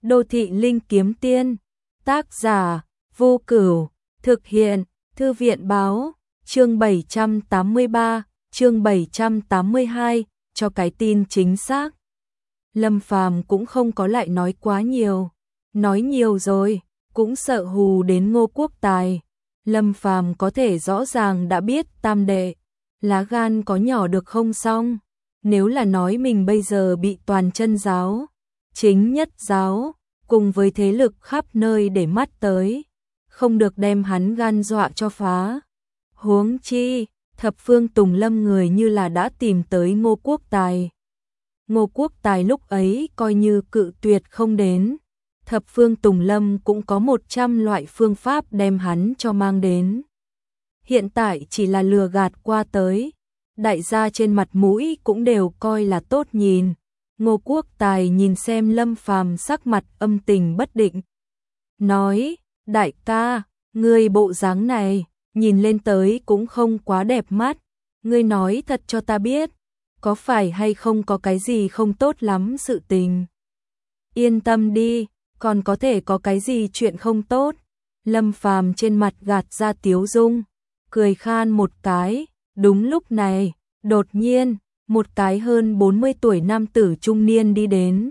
Đô thị linh kiếm tiên, tác giả, Vô Cửu, thực hiện, Thư viện báo, chương 783, chương 782, cho cái tin chính xác. Lâm Phàm cũng không có lại nói quá nhiều, nói nhiều rồi, cũng sợ hù đến Ngô Quốc Tài. Lâm Phàm có thể rõ ràng đã biết tam đệ, lá gan có nhỏ được không xong, nếu là nói mình bây giờ bị toàn chân giáo, chính nhất giáo, cùng với thế lực khắp nơi để mắt tới, không được đem hắn gan dọa cho phá. Huống chi, thập phương Tùng Lâm người như là đã tìm tới Ngô Quốc Tài. Ngô Quốc Tài lúc ấy coi như cự tuyệt không đến, thập phương Tùng Lâm cũng có 100 loại phương pháp đem hắn cho mang đến. Hiện tại chỉ là lừa gạt qua tới, đại gia trên mặt mũi cũng đều coi là tốt nhìn. Ngô Quốc Tài nhìn xem Lâm Phàm sắc mặt âm tình bất định, nói, đại ca, ngươi bộ dáng này, nhìn lên tới cũng không quá đẹp mắt, ngươi nói thật cho ta biết, có phải hay không có cái gì không tốt lắm sự tình. Yên tâm đi, còn có thể có cái gì chuyện không tốt. Lâm Phàm trên mặt gạt ra tiếu dung, cười khan một cái. Đúng lúc này, đột nhiên, một cái hơn 40 tuổi nam tử trung niên đi đến.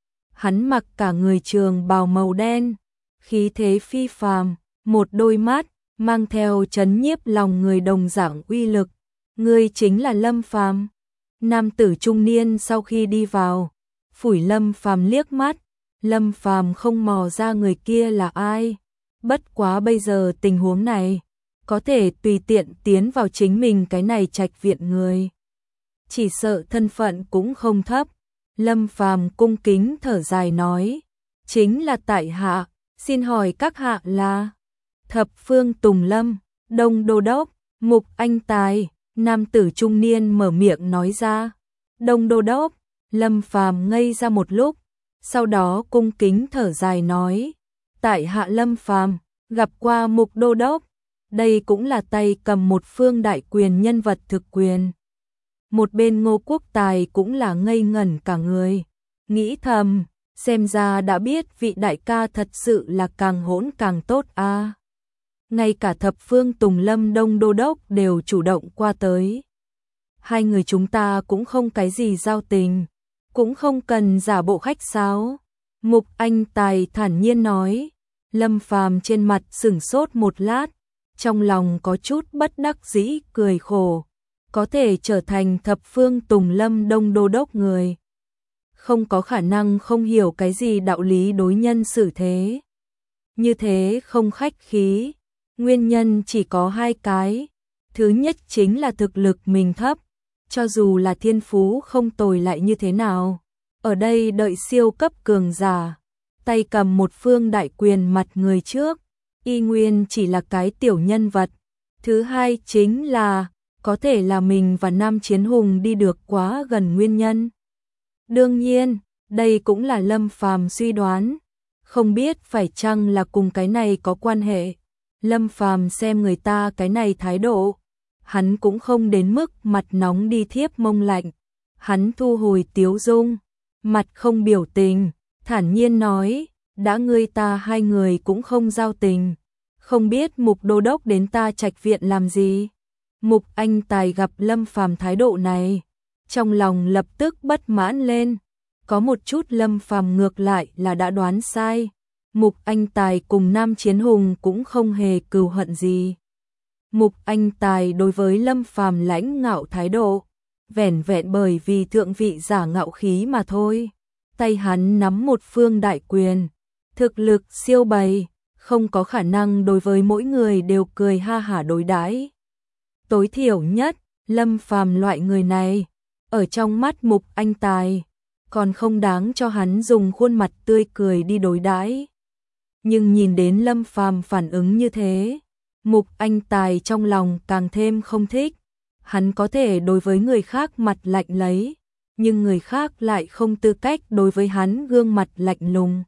Hắn mặc cả người trường bào màu đen, khí thế phi phàm, một đôi mắt mang theo chấn nhiếp lòng người đồng dạng uy lực. Ngươi chính là Lâm Phàm. Nam tử trung niên sau khi đi vào, phủi Lâm Phàm liếc mắt. Lâm Phàm không mò ra người kia là ai, bất quá bây giờ tình huống này, có thể tùy tiện tiến vào chính mình cái này trạch viện người, chỉ sợ thân phận cũng không thấp. Lâm Phàm cung kính thở dài nói, chính là tại hạ, xin hỏi các hạ là? Thập phương Tùng Lâm, Đông Đô Đốc, Mục Anh Tài. Nam tử trung niên mở miệng nói ra. Đông Đô Đốc. Lâm Phàm ngây ra một lúc, sau đó cung kính thở dài nói, tại hạ Lâm Phàm gặp qua Mục Đô Đốc. Đây cũng là tay cầm một phương đại quyền nhân vật thực quyền. Một bên Ngô Quốc Tài cũng là ngây ngẩn cả người, nghĩ thầm, xem ra đã biết vị đại ca thật sự là càng hỗn càng tốt a. Ngay cả thập phương Tùng Lâm Đông Đô Đốc đều chủ động qua tới. Hai người chúng ta cũng không cái gì giao tình, cũng không cần giả bộ khách sáo. Mục Anh Tài thản nhiên nói. Lâm Phàm trên mặt sửng sốt một lát, trong lòng có chút bất đắc dĩ cười khổ. Có thể trở thành thập phương Tùng Lâm Đông Đô Đốc người, không có khả năng không hiểu cái gì đạo lý đối nhân xử thế. Như thế không khách khí, nguyên nhân chỉ có hai cái. Thứ nhất chính là thực lực mình thấp, cho dù là thiên phú không tồi lại như thế nào. Ở đây đợi siêu cấp cường giả, tay cầm một phương đại quyền mặt người trước, y nguyên chỉ là cái tiểu nhân vật. Thứ hai chính là, có thể là mình và Nam Chiến Hùng đi được quá gần nguyên nhân. Đương nhiên, đây cũng là Lâm Phàm suy đoán, không biết phải chăng là cùng cái này có quan hệ. Lâm Phàm xem người ta cái này thái độ, hắn cũng không đến mức mặt nóng đi thiếp mông lạnh. Hắn thu hồi tiếu dung, mặt không biểu tình, thản nhiên nói, đã ngươi ta hai người cũng không giao tình, không biết Mục Đô Đốc đến ta trạch viện làm gì. Mục Anh Tài gặp Lâm Phàm thái độ này, trong lòng lập tức bất mãn lên, có một chút Lâm Phàm ngược lại là đã đoán sai. Mục Anh Tài cùng Nam Chiến Hùng cũng không hề cừu hận gì. Mục Anh Tài đối với Lâm Phàm lãnh ngạo thái độ, vẻn vẹn bởi vì thượng vị giả ngạo khí mà thôi. Tay hắn nắm một phương đại quyền, thực lực siêu bày, không có khả năng đối với mỗi người đều cười ha hả đối đãi. Tối thiểu nhất, Lâm Phàm loại người này, ở trong mắt Mục Anh Tài, còn không đáng cho hắn dùng khuôn mặt tươi cười đi đối đãi. Nhưng nhìn đến Lâm Phàm phản ứng như thế, Mục Anh Tài trong lòng càng thêm không thích. Hắn có thể đối với người khác mặt lạnh lấy, nhưng người khác lại không tư cách đối với hắn gương mặt lạnh lùng.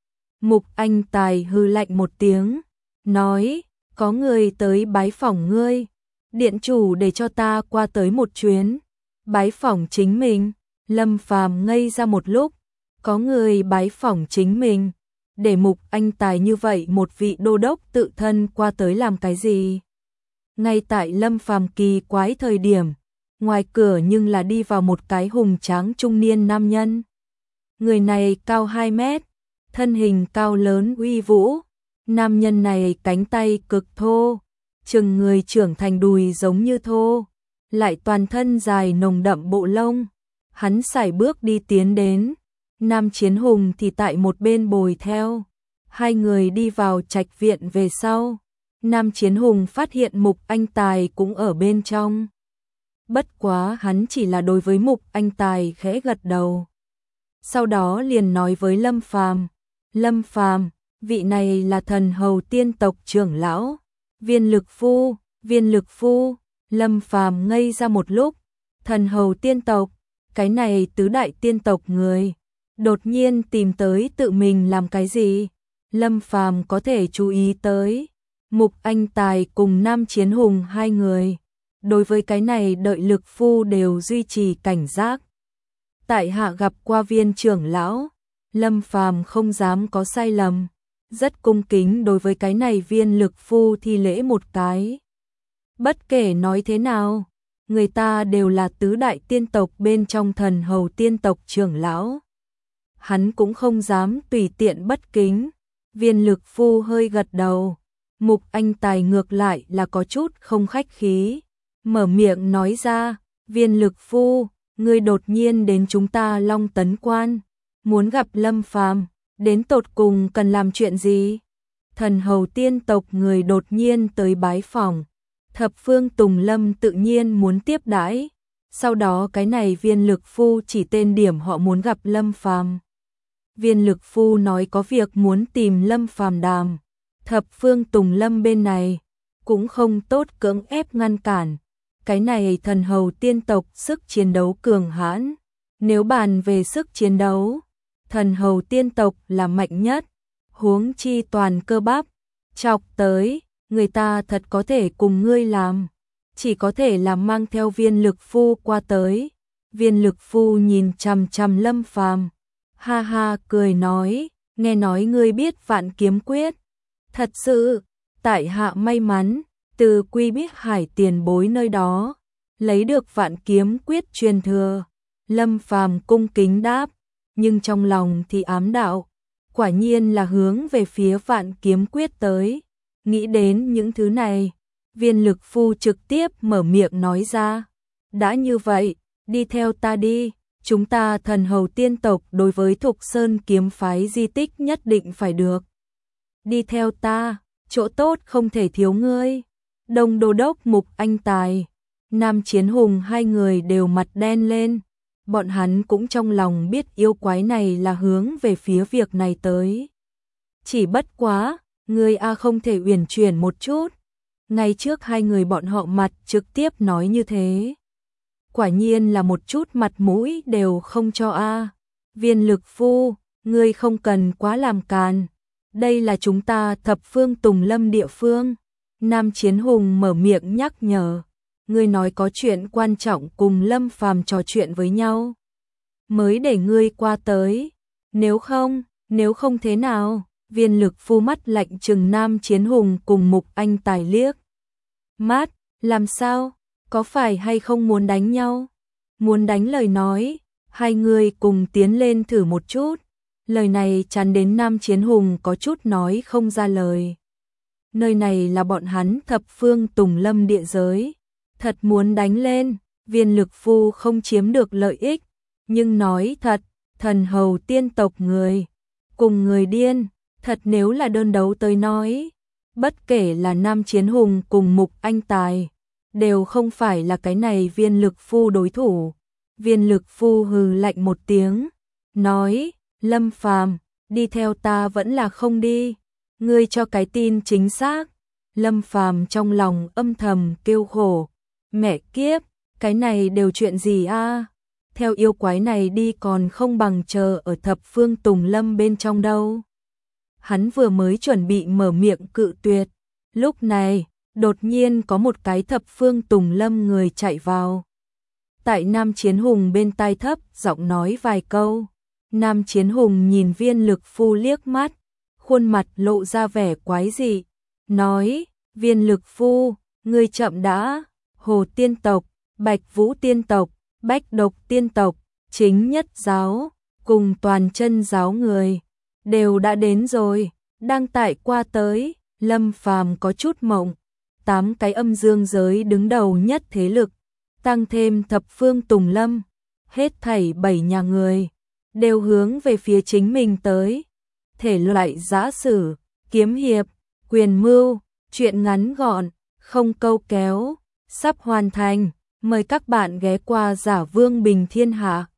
Mục Anh Tài hừ lạnh một tiếng, nói, có người tới bái phỏng ngươi, điện chủ để cho ta qua tới một chuyến. Bái phỏng chính mình. Lâm Phàm ngây ra một lúc, có người bái phỏng chính mình, để Mục Anh Tài như vậy một vị đô đốc tự thân qua tới làm cái gì? Ngay tại Lâm Phàm kỳ quái thời điểm, ngoài cửa nhưng là đi vào một cái hùng tráng trung niên nam nhân. Người này cao 2 mét, thân hình cao lớn uy vũ, nam nhân này cánh tay cực thô, chừng người trưởng thành đùi giống như thô, lại toàn thân dài nồng đậm bộ lông. Hắn sải bước đi tiến đến, Nam Chiến Hùng thì tại một bên bồi theo. Hai người đi vào trạch viện về sau, Nam Chiến Hùng phát hiện Mục Anh Tài cũng ở bên trong. Bất quá hắn chỉ là đối với Mục Anh Tài khẽ gật đầu. Sau đó liền nói với Lâm Phàm, Lâm Phàm, vị này là thần hầu tiên tộc trưởng lão, Viên Lực Phu, Viên Lực Phu. Lâm Phàm ngây ra một lúc, thần hầu tiên tộc, cái này tứ đại tiên tộc người, đột nhiên tìm tới tự mình làm cái gì? Lâm Phàm có thể chú ý tới, Mục Anh Tài cùng Nam Chiến Hùng hai người, đối với cái này đợi Lực Phu đều duy trì cảnh giác. Tại hạ gặp qua Viên trưởng lão, Lâm Phàm không dám có sai lầm, rất cung kính đối với cái này Viên Lực Phu thi lễ một cái. Bất kể nói thế nào, người ta đều là tứ đại tiên tộc bên trong thần hầu tiên tộc trưởng lão. Hắn cũng không dám tùy tiện bất kính. Viên Lực Phu hơi gật đầu. Mục Anh Tài ngược lại là có chút không khách khí, mở miệng nói ra, Viên Lực Phu, ngươi đột nhiên đến chúng ta Long Tấn Quan, muốn gặp Lâm Phàm, đến tột cùng cần làm chuyện gì? Thần hầu tiên tộc người đột nhiên tới bái phỏng, Thập Phương Tùng Lâm tự nhiên muốn tiếp đãi. Sau đó cái này Viên Lực Phu chỉ tên điểm họ muốn gặp Lâm Phàm. Viên Lực Phu nói có việc muốn tìm Lâm Phàm đàm. Thập Phương Tùng Lâm bên này cũng không tốt cưỡng ép ngăn cản. Cái này thần hầu tiên tộc sức chiến đấu cường hãn. Nếu bàn về sức chiến đấu, thần hầu tiên tộc là mạnh nhất. Huống chi toàn cơ bắp, chọc tới, người ta thật có thể cùng ngươi làm. Chỉ có thể là mang theo Viên Lực Phu qua tới. Viên Lực Phu nhìn chằm chằm Lâm Phàm, ha ha cười nói, nghe nói ngươi biết Vạn Kiếm Quyết. Thật sự, tại hạ may mắn, từ Quy Biết Hải tiền bối nơi đó, lấy được Vạn Kiếm Quyết truyền thừa. Lâm Phàm cung kính đáp, nhưng trong lòng thì ám đạo, quả nhiên là hướng về phía Vạn Kiếm Quyết tới. Nghĩ đến những thứ này, Viên Lực Phu trực tiếp mở miệng nói ra, đã như vậy, đi theo ta đi. Chúng ta thần hầu tiên tộc đối với Thục Sơn kiếm phái di tích nhất định phải được. Đi theo ta, chỗ tốt không thể thiếu ngươi. Đông Đô Đốc Mục Anh Tài, Nam Chiến Hùng hai người đều mặt đen lên. Bọn hắn cũng trong lòng biết yêu quái này là hướng về phía việc này tới. Chỉ bất quá, ngươi a không thể uyển chuyển một chút. Ngay trước hai người bọn họ mặt trực tiếp nói như thế. Quả nhiên là một chút mặt mũi đều không cho a. Viên Lực Phu, ngươi không cần quá làm càn. Đây là chúng ta Thập Phương Tùng Lâm địa phương. Nam Chiến Hùng mở miệng nhắc nhở. Ngươi nói có chuyện quan trọng cùng Lâm Phàm trò chuyện với nhau. Mới để ngươi qua tới. Nếu không thế nào? Viên Lực Phu mắt lạnh trừng Nam Chiến Hùng cùng Mục Anh Tài liếc. Mát, làm sao? Có phải hay không muốn đánh nhau? Muốn đánh lời nói, hai người cùng tiến lên thử một chút. Lời này chắn đến Nam Chiến Hùng có chút nói không ra lời. Nơi này là bọn hắn Thập Phương Tùng Lâm địa giới. Thật muốn đánh lên, Viên Lực Phu không chiếm được lợi ích. Nhưng nói thật, thần hầu tiên tộc người, cùng người điên, thật nếu là đơn đấu tới nói. Bất kể là Nam Chiến Hùng cùng Mục Anh Tài, đều không phải là cái này Viên Lực Phu đối thủ. Viên Lực Phu hừ lạnh một tiếng, nói, Lâm Phàm, đi theo ta vẫn là không đi, ngươi cho cái tin chính xác. Lâm Phàm trong lòng âm thầm kêu khổ, mẹ kiếp, cái này đều chuyện gì a? Theo yêu quái này đi còn không bằng chờ ở Thập Phương Tùng Lâm bên trong đâu. Hắn vừa mới chuẩn bị mở miệng cự tuyệt, lúc này đột nhiên có một cái Thập Phương Tùng Lâm người chạy vào. Tại Nam Chiến Hùng bên tai thấp giọng nói vài câu, Nam Chiến Hùng nhìn Viên Lực Phu liếc mắt, khuôn mặt lộ ra vẻ quái dị, nói, Viên Lực Phu, ngươi chậm đã, Hồ Tiên Tộc, Bạch Vũ Tiên Tộc, Bách Độc Tiên Tộc, Chính Nhất Giáo, cùng Toàn Chân Giáo người, đều đã đến rồi, đang tại qua tới. Lâm Phàm có chút mộng, 8 cái âm dương giới đứng đầu nhất thế lực, tăng thêm thập phương Tùng Lâm, hết thảy 7 nhà người, đều hướng về phía chính mình tới. Thể loại giã sử, kiếm hiệp, quyền mưu, truyện ngắn gọn, không câu kéo, sắp hoàn thành, mời các bạn ghé qua Giả Vương Bình Thiên Hạ.